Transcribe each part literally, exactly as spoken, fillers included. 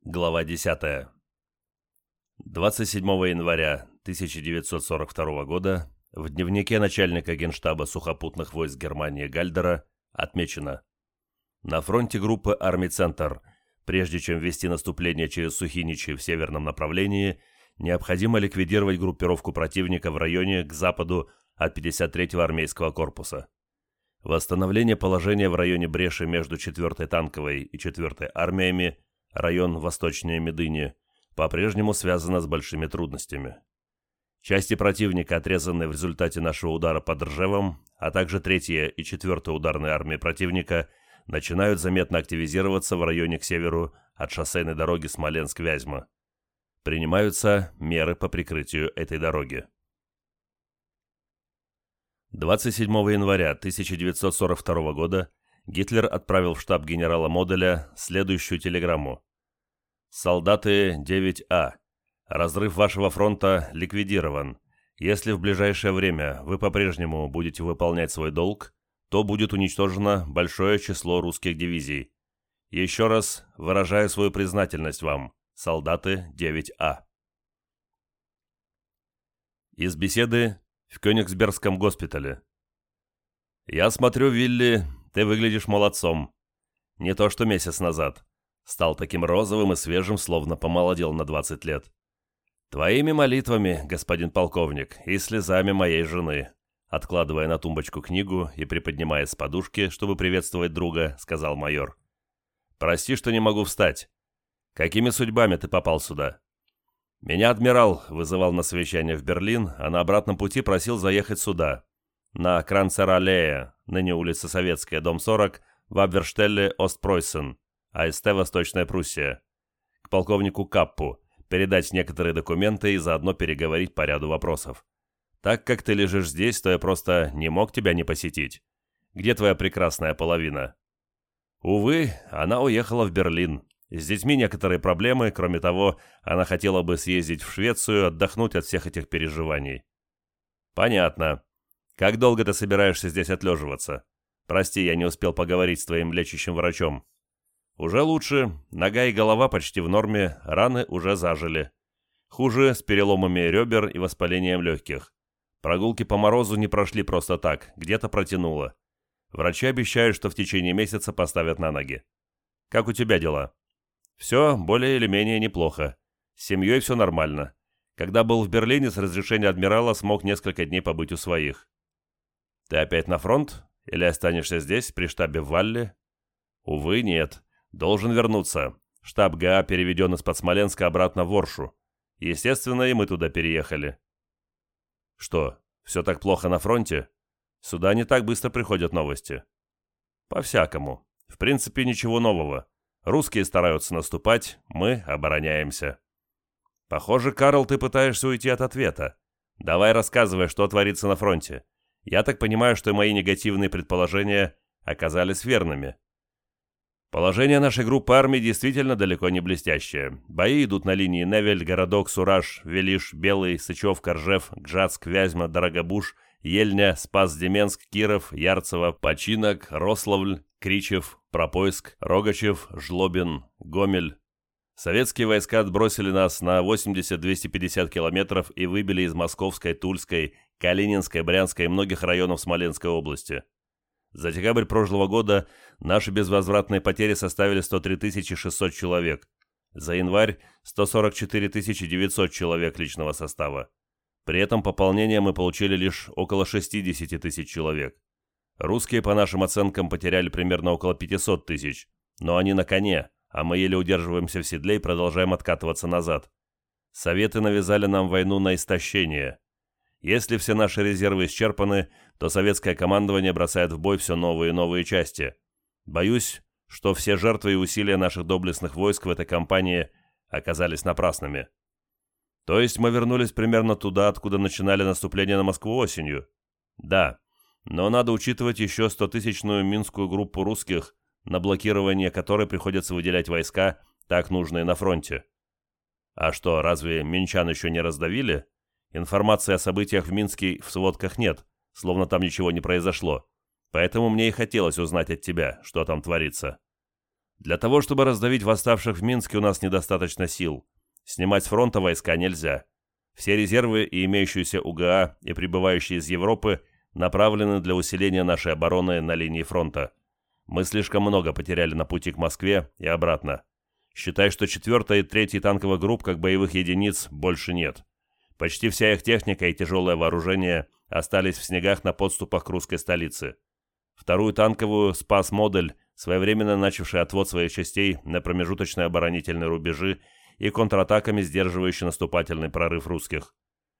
Глава десятая. двадцать седьмого января тысяча девятьсот сорок второго года в дневнике начальника Генштаба сухопутных войск Германии Гальдера отмечено: на фронте группы армий «Центр», прежде чем вести наступление через Сухиничи в северном направлении, необходимо ликвидировать группировку противника в районе к западу от пятьдесят третьего армейского корпуса. Восстановление положения в районе бреши между четвёртой танковой и четвёртой армиями, район восточнее Медыни, по-прежнему связано с большими трудностями. Части противника, отрезанные в результате нашего удара под Ржевом, а также третья и четвёртая ударные армии противника, начинают заметно активизироваться в районе к северу от шоссейной дороги Смоленск-Вязьма. Принимаются меры по прикрытию этой дороги. двадцать седьмого января тысяча девятьсот сорок второго года Гитлер отправил в штаб генерала Моделя следующую телеграмму: «Солдаты девять А. Разрыв вашего фронта ликвидирован. Если в ближайшее время вы по-прежнему будете выполнять свой долг, то будет уничтожено большое число русских дивизий. Еще раз выражаю свою признательность вам, солдаты девять А». Из беседы в Кёнигсбергском госпитале. «Я смотрю, Вилли, ты выглядишь молодцом. Не то что месяц назад. Стал таким розовым и свежим, словно помолодел на двадцать лет. Твоими молитвами, господин полковник, и слезами моей жены», откладывая на тумбочку книгу и приподнимаясь с подушки, чтобы приветствовать друга, сказал майор. «Прости, что не могу встать. Какими судьбами ты попал сюда?» «Меня адмирал вызывал на совещание в Берлин, а на обратном пути просил заехать сюда, на Кранцер-аллее, ныне улица Советская, дом сорок, в Абверштелле, Остпройсен, АСТ Восточная Пруссия, к полковнику Каппу, передать некоторые документы и заодно переговорить по ряду вопросов. Так как ты лежишь здесь, то я просто не мог тебя не посетить. Где твоя прекрасная половина?» «Увы, она уехала в Берлин. С детьми некоторые проблемы, кроме того, она хотела бы съездить в Швецию, отдохнуть от всех этих переживаний». «Понятно. Как долго ты собираешься здесь отлеживаться? Прости, я не успел поговорить с твоим лечащим врачом». «Уже лучше. Нога и голова почти в норме, раны уже зажили. Хуже с переломами ребер и воспалением легких. Прогулки по морозу не прошли просто так, где-то протянуло. Врачи обещают, что в течение месяца поставят на ноги. Как у тебя дела?» «Все более или менее неплохо. С семьей все нормально. Когда был в Берлине, с разрешения адмирала смог несколько дней побыть у своих». «Ты опять на фронт? Или останешься здесь, при штабе в Валле?» «Увы, нет. Должен вернуться. Штаб ГА переведен из-под Смоленска обратно в Воршу. Естественно, и мы туда переехали». «Что, все так плохо на фронте? Сюда не так быстро приходят новости». «По-всякому. В принципе, ничего нового. Русские стараются наступать, мы обороняемся». «Похоже, Карл, ты пытаешься уйти от ответа. Давай рассказывай, что творится на фронте. Я так понимаю, что мои негативные предположения оказались верными». «Положение нашей группы армий действительно далеко не блестящее. Бои идут на линии Невель, Городок, Сураж, Велиш, Белый, Сычевка, Ржев, Гжатск, Вязьма, Дорогобуж, Ельня, Спас-Деменск, Киров, Ярцево, Починок, Рославль, Кричев, Пропойск, Рогачев, Жлобин, Гомель. Советские войска отбросили нас на восемьдесят - двести пятьдесят километров и выбили из Московской, Тульской, Калининской, Брянской и многих районов Смоленской области. За декабрь прошлого года наши безвозвратные потери составили сто три тысячи шестьсот человек. За январь – сто сорок четыре тысячи девятьсот человек личного состава. При этом пополнение мы получили лишь около шестьдесят тысяч человек. Русские, по нашим оценкам, потеряли примерно около пятьсот тысяч, но они на коне, а мы еле удерживаемся в седле и продолжаем откатываться назад. Советы навязали нам войну на истощение. Если все наши резервы исчерпаны, то советское командование бросает в бой все новые и новые части. Боюсь, что все жертвы и усилия наших доблестных войск в этой кампании оказались напрасными». «То есть мы вернулись примерно туда, откуда начинали наступление на Москву осенью?» «Да, но надо учитывать еще стотысячную минскую группу русских, на блокирование которой приходится выделять войска, так нужные на фронте». «А что, разве минчан еще не раздавили? Информации о событиях в Минске в сводках нет, словно там ничего не произошло. Поэтому мне и хотелось узнать от тебя, что там творится». Для того, чтобы раздавить восставших в Минске, у нас недостаточно сил. Снимать с фронта войска нельзя. Все резервы и имеющиеся УГА и прибывающие из Европы направлены для усиления нашей обороны на линии фронта. Мы слишком много потеряли на пути к Москве и обратно. Считай, что четвёртой и третьей танковых групп как боевых единиц больше нет. Почти вся их техника и тяжелое вооружение остались в снегах на подступах к русской столице. Вторую танковую спас модуль, своевременно начавший отвод своих частей на промежуточные оборонительные рубежи и контратаками сдерживающий наступательный прорыв русских.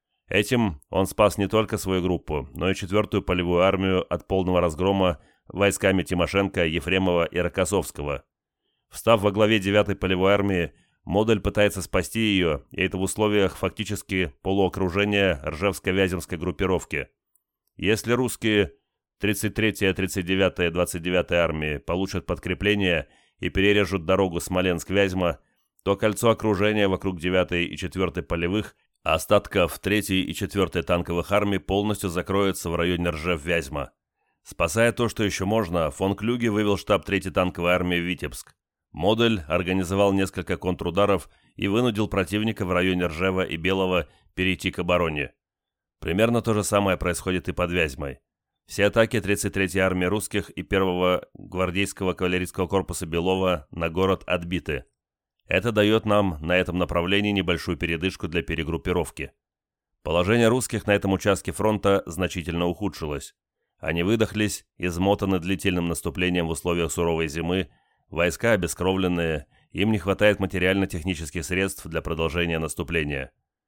Этим он спас не только свою группу, но и четвертую полевую армию от полного разгрома войсками Тимошенко, Ефремова и Рокоссовского. Встав во главе девятой полевой армии, модуль пытается спасти ее, и это в условиях фактически полуокружения Ржевско-Вяземской группировки. Если русские тридцать третья, тридцать девятая и двадцать девятая армии получат подкрепление и перережут дорогу Смоленск-Вязьма, то кольцо окружения вокруг девятой и четвёртой полевых, а остатков третьей и четвёртой танковых армий полностью закроется в районе Ржев-Вязьма. Спасая то, что еще можно, фон Клюге вывел штаб третьей танковой армии в Витебск. Модуль организовал несколько контрударов и вынудил противника в районе Ржева и Белого перейти к обороне. Примерно то же самое происходит и под Вязьмой. Все атаки тридцать третьей армии русских и первого гвардейского кавалерийского корпуса Белова на город отбиты. Это дает нам на этом направлении небольшую передышку для перегруппировки. Положение русских на этом участке фронта значительно ухудшилось. Они выдохлись, измотаны длительным наступлением в условиях суровой зимы, войска обескровленные, им не хватает материально-технических средств для продолжения наступления.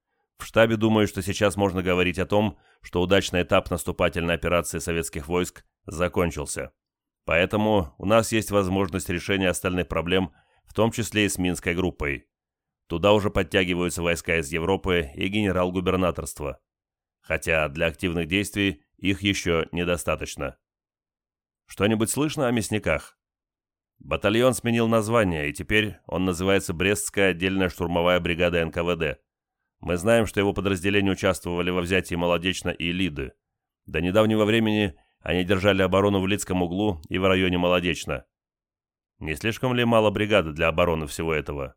В штабе думаю, что сейчас можно говорить о том, что удачный этап наступательной операции советских войск закончился. Поэтому у нас есть возможность решения остальных проблем, в том числе и с Минской группой. Туда уже подтягиваются войска из Европы и генерал-губернаторства. Хотя для активных действий их еще недостаточно. Что-нибудь слышно о мясниках? Батальон сменил название, и теперь он называется Брестская отдельная штурмовая бригада эн ка вэ дэ. Мы знаем, что его подразделения участвовали во взятии Молодечно и Лиды. До недавнего времени они держали оборону в Лидском углу и в районе Молодечно. Не слишком ли мало бригады для обороны всего этого?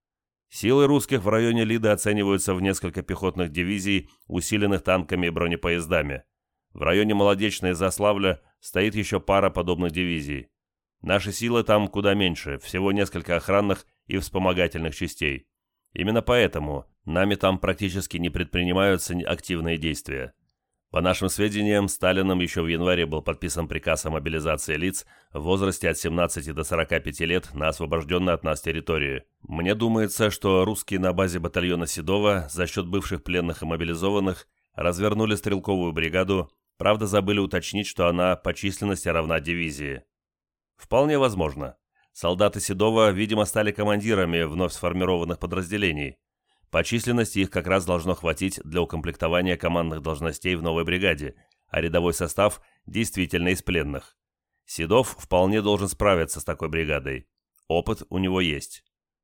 Силы русских в районе Лиды оцениваются в несколько пехотных дивизий, усиленных танками и бронепоездами. В районе Молодечно и Заславля стоит еще пара подобных дивизий. Наши силы там куда меньше, всего несколько охранных и вспомогательных частей. Именно поэтому нами там практически не предпринимаются активные действия. По нашим сведениям, Сталином еще в январе был подписан приказ о мобилизации лиц в возрасте от семнадцати до сорока пяти лет на освобожденной от нас территории. Мне думается, что русские на базе батальона Седова за счет бывших пленных и мобилизованных развернули стрелковую бригаду, правда забыли уточнить, что она по численности равна дивизии. Вполне возможно. Солдаты Седова, видимо, стали командирами вновь сформированных подразделений. По численности их как раз должно хватить для укомплектования командных должностей в новой бригаде, а рядовой состав действительно из пленных. Седов вполне должен справиться с такой бригадой. Опыт у него есть.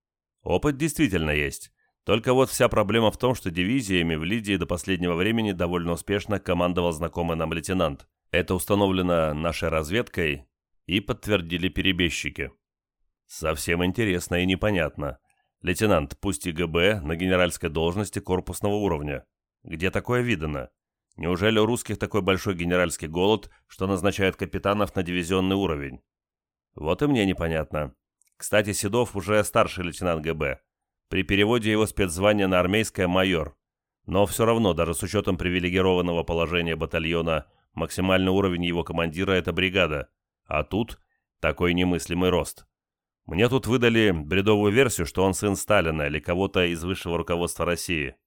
Опыт действительно есть. Только вот вся проблема в том, что дивизиями в Лидии до последнего времени довольно успешно командовал знакомый нам лейтенант. Это установлено нашей разведкой и подтвердили перебежчики. Совсем интересно и непонятно. Лейтенант, пусть и гэ бэ, на генеральской должности корпусного уровня. Где такое видано? Неужели у русских такой большой генеральский голод, что назначают капитанов на дивизионный уровень? Вот и мне непонятно. Кстати, Седов уже старший лейтенант гэ бэ. При переводе его спецзвания на армейское майор. Но все равно, даже с учетом привилегированного положения батальона, максимальный уровень его командира – это бригада. А тут такой немыслимый рост. Мне тут выдали бредовую версию, что он сын Сталина или кого-то из высшего руководства России.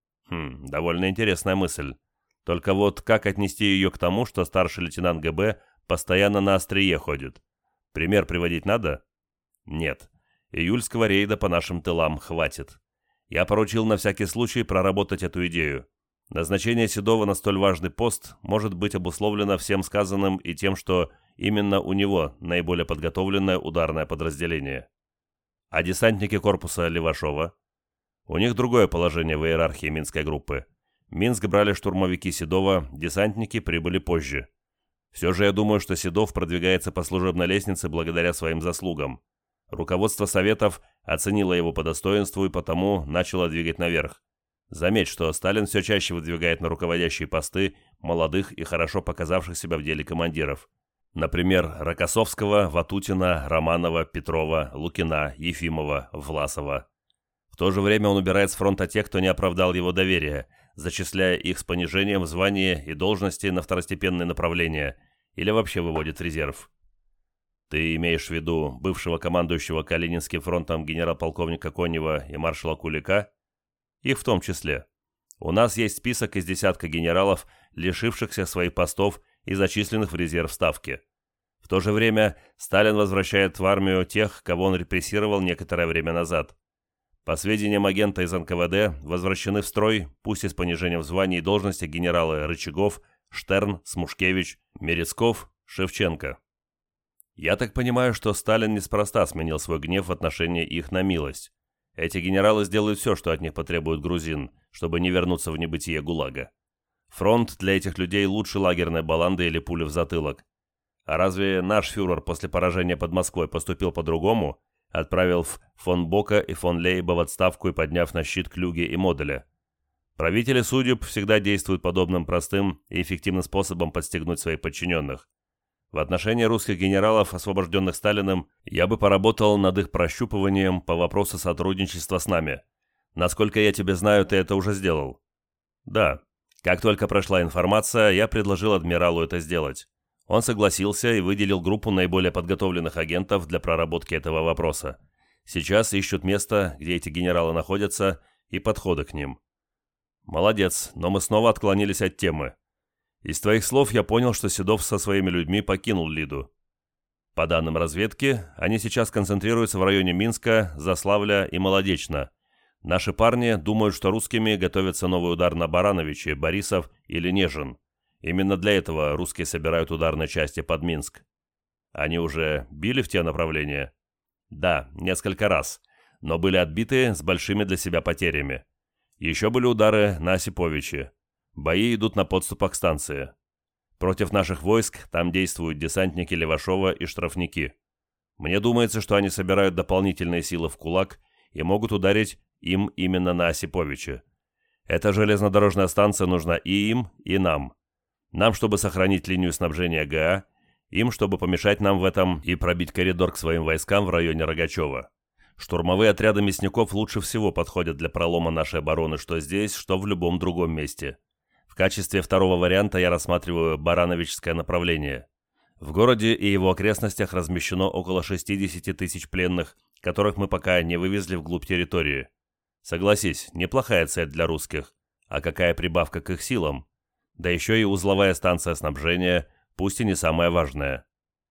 Хм, довольно интересная мысль. Только вот как отнести ее к тому, что старший лейтенант гэ бэ постоянно на острие ходит? Пример приводить надо? Нет. Июльского рейда по нашим тылам хватит. Я поручил на всякий случай проработать эту идею. Назначение Седова на столь важный пост может быть обусловлено всем сказанным и тем, что именно у него наиболее подготовленное ударное подразделение. А десантники корпуса Левашова? У них другое положение в иерархии Минской группы. Минск брали штурмовики Седова, десантники прибыли позже. Все же я думаю, что Седов продвигается по служебной лестнице благодаря своим заслугам. Руководство Советов оценило его по достоинству и потому начало двигать наверх. Заметь, что Сталин все чаще выдвигает на руководящие посты молодых и хорошо показавших себя в деле командиров. Например, Рокоссовского, Ватутина, Романова, Петрова, Лукина, Ефимова, Власова. В то же время он убирает с фронта тех, кто не оправдал его доверия, зачисляя их с понижением в звании и должности на второстепенные направления или вообще выводит в резерв. Ты имеешь в виду бывшего командующего Калининским фронтом генерал-полковника Конева и маршала Кулика? Их в том числе. У нас есть список из десятка генералов, лишившихся своих постов и зачисленных в резерв Ставки. В то же время Сталин возвращает в армию тех, кого он репрессировал некоторое время назад. По сведениям агента из эн ка вэ дэ, возвращены в строй, пусть и с понижением в звании и должности, генералы Рычагов, Штерн, Смушкевич, Мерецков, Шевченко. Я так понимаю, что Сталин неспроста сменил свой гнев в отношении их на милость. Эти генералы сделают все, что от них потребует грузин, чтобы не вернуться в небытие ГУЛАГа. Фронт для этих людей лучше лагерной баланды или пули в затылок. А разве наш фюрер после поражения под Москвой поступил по-другому, отправив фон Бока и фон Лейба в отставку и подняв на щит Клюге и Моделя? Правители судеб всегда действуют подобным простым и эффективным способом подстегнуть своих подчиненных. В отношении русских генералов, освобожденных Сталиным, я бы поработал над их прощупыванием по вопросу сотрудничества с нами. Насколько я тебя знаю, ты это уже сделал. Да. Как только прошла информация, я предложил адмиралу это сделать. Он согласился и выделил группу наиболее подготовленных агентов для проработки этого вопроса. Сейчас ищут место, где эти генералы находятся, и подходы к ним. Молодец, но мы снова отклонились от темы. Из твоих слов я понял, что Седов со своими людьми покинул Лиду. По данным разведки, они сейчас концентрируются в районе Минска, Заславля и Молодечно. Наши парни думают, что русскими готовится новый удар на Барановичи, Борисов или Нежин. Именно для этого русские собирают ударные части под Минск. Они уже били в те направления? Да, несколько раз, но были отбиты с большими для себя потерями. Еще были удары на Осиповичи. Бои идут на подступах к станции. Против наших войск там действуют десантники Левашова и штрафники. Мне думается, что они собирают дополнительные силы в кулак и могут ударить им именно на Осиповичи. Эта железнодорожная станция нужна и им, и нам. Нам, чтобы сохранить линию снабжения гэ а, им, чтобы помешать нам в этом и пробить коридор к своим войскам в районе Рогачева. Штурмовые отряды мясников лучше всего подходят для пролома нашей обороны что здесь, что в любом другом месте. В качестве второго варианта я рассматриваю Барановичское направление. В городе и его окрестностях размещено около шестьдесят тысяч пленных, которых мы пока не вывезли вглубь территории. Согласись, неплохая цель для русских. А какая прибавка к их силам? Да еще и узловая станция снабжения, пусть и не самая важная.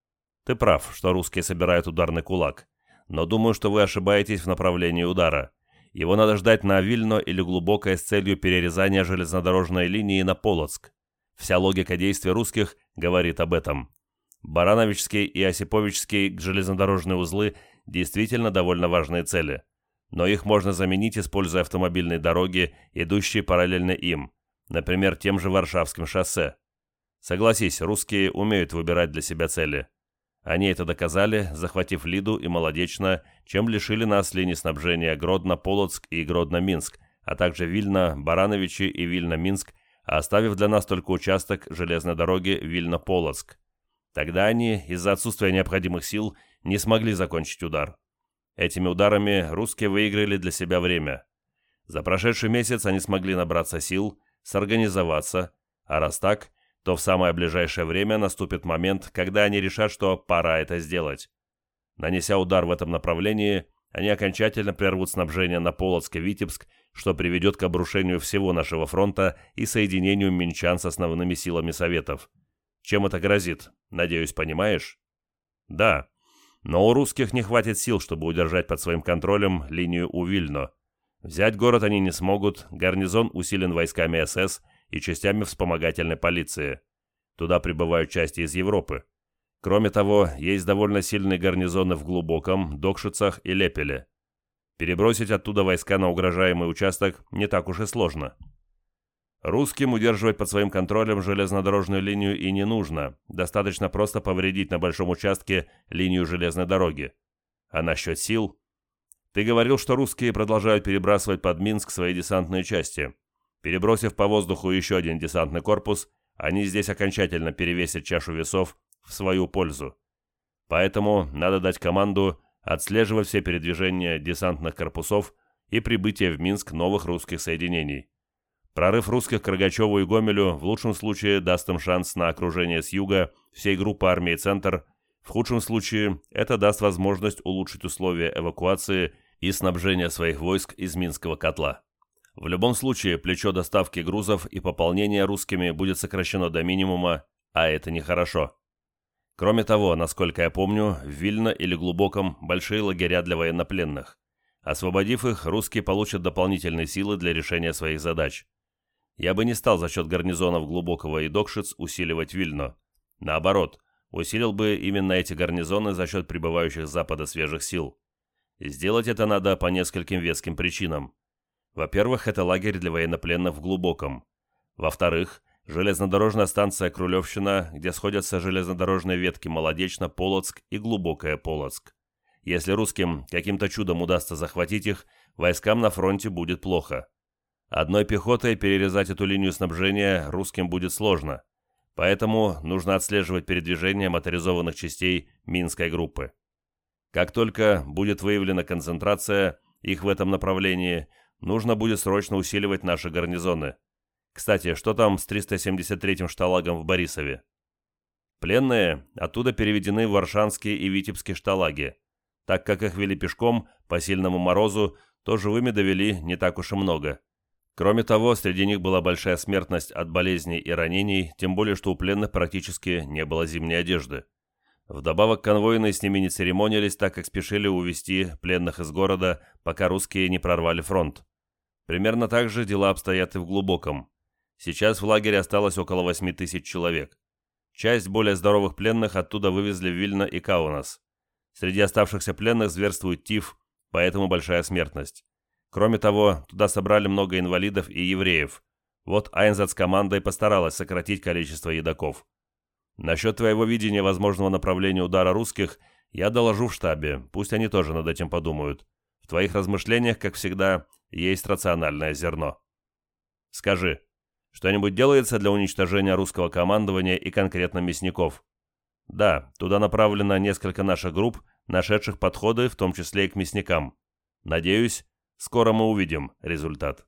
Ты прав, что русские собирают ударный кулак, но думаю, что вы ошибаетесь в направлении удара. Его надо ждать на Вильно или Глубокое с целью перерезания железнодорожной линии на Полоцк. Вся логика действий русских говорит об этом. Барановичский и Осиповичский железнодорожные узлы действительно довольно важные цели, но их можно заменить, используя автомобильные дороги, идущие параллельно им, например, тем же Варшавским шоссе. Согласись, русские умеют выбирать для себя цели. Они это доказали, захватив Лиду и Молодечно, чем лишили нас линий снабжения Гродно-Полоцк и Гродно-Минск, а также Вильно-Барановичи и Вильно-Минск, оставив для нас только участок железной дороги Вильно-Полоцк. Тогда они, из-за отсутствия необходимых сил, не смогли закончить удар. Этими ударами русские выиграли для себя время. За прошедший месяц они смогли набраться сил, сорганизоваться, а раз так, то в самое ближайшее время наступит момент, когда они решат, что пора это сделать. Нанеся удар в этом направлении, они окончательно прервут снабжение на Полоцк и Витебск, что приведет к обрушению всего нашего фронта и соединению минчан с основными силами Советов. Чем это грозит? Надеюсь, понимаешь? Да, но у русских не хватит сил, чтобы удержать под своим контролем линию у Вильно. Взять город они не смогут, гарнизон усилен войсками эс эс и частями вспомогательной полиции. Туда прибывают части из Европы. Кроме того, есть довольно сильные гарнизоны в Глубоком, Докшицах и Лепеле. Перебросить оттуда войска на угрожаемый участок не так уж и сложно. Русским удерживать под своим контролем железнодорожную линию и не нужно, достаточно просто повредить на большом участке линию железной дороги. А насчет сил? Ты говорил, что русские продолжают перебрасывать под Минск свои десантные части. Перебросив по воздуху еще один десантный корпус, они здесь окончательно перевесят чашу весов в свою пользу. Поэтому надо дать команду отслеживать все передвижения десантных корпусов и прибытие в Минск новых русских соединений. Прорыв русских к Рогачеву и Гомелю в лучшем случае даст им шанс на окружение с юга всей группы армии «Центр», в худшем случае это даст возможность улучшить условия эвакуации и снабжения своих войск из Минского котла. В любом случае, плечо доставки грузов и пополнения русскими будет сокращено до минимума, а это нехорошо. Кроме того, насколько я помню, в Вильно или Глубоком большие лагеря для военнопленных. Освободив их, русские получат дополнительные силы для решения своих задач. Я бы не стал за счет гарнизонов Глубокого и Докшиц усиливать Вильно. Наоборот, усилил бы именно эти гарнизоны за счет прибывающих с запада свежих сил. Сделать это надо по нескольким веским причинам. Во-первых, это лагерь для военнопленных в Глубоком. Во-вторых, железнодорожная станция Крулевщина, где сходятся железнодорожные ветки Молодечно-Полоцк и Глубокое-Полоцк. Если русским каким-то чудом удастся захватить их, войскам на фронте будет плохо. Одной пехотой перерезать эту линию снабжения русским будет сложно, поэтому нужно отслеживать передвижение моторизованных частей Минской группы. Как только будет выявлена концентрация их в этом направлении, нужно будет срочно усиливать наши гарнизоны. Кстати, что там с триста семьдесят третьим шталагом в Борисове? Пленные оттуда переведены в Варшанские и Витебские шталаги. Так как их вели пешком по сильному морозу, то живыми довели не так уж и много. Кроме того, среди них была большая смертность от болезней и ранений, тем более, что у пленных практически не было зимней одежды. Вдобавок конвойные с ними не церемонились, так как спешили увезти пленных из города, пока русские не прорвали фронт. Примерно так же дела обстоят и в Глубоком. Сейчас в лагере осталось около восьми тысяч человек. Часть более здоровых пленных оттуда вывезли в Вильно и Каунас. Среди оставшихся пленных зверствует тиф, поэтому большая смертность. Кроме того, туда собрали много инвалидов и евреев. Вот Айнзац-команда и постаралась сократить количество едоков. Насчет твоего видения возможного направления удара русских я доложу в штабе, пусть они тоже над этим подумают. В твоих размышлениях, как всегда, есть рациональное зерно. Скажи, что-нибудь делается для уничтожения русского командования и конкретно мясников? Да, туда направлено несколько наших групп, нашедших подходы, в том числе и к мясникам. Надеюсь, скоро мы увидим результат.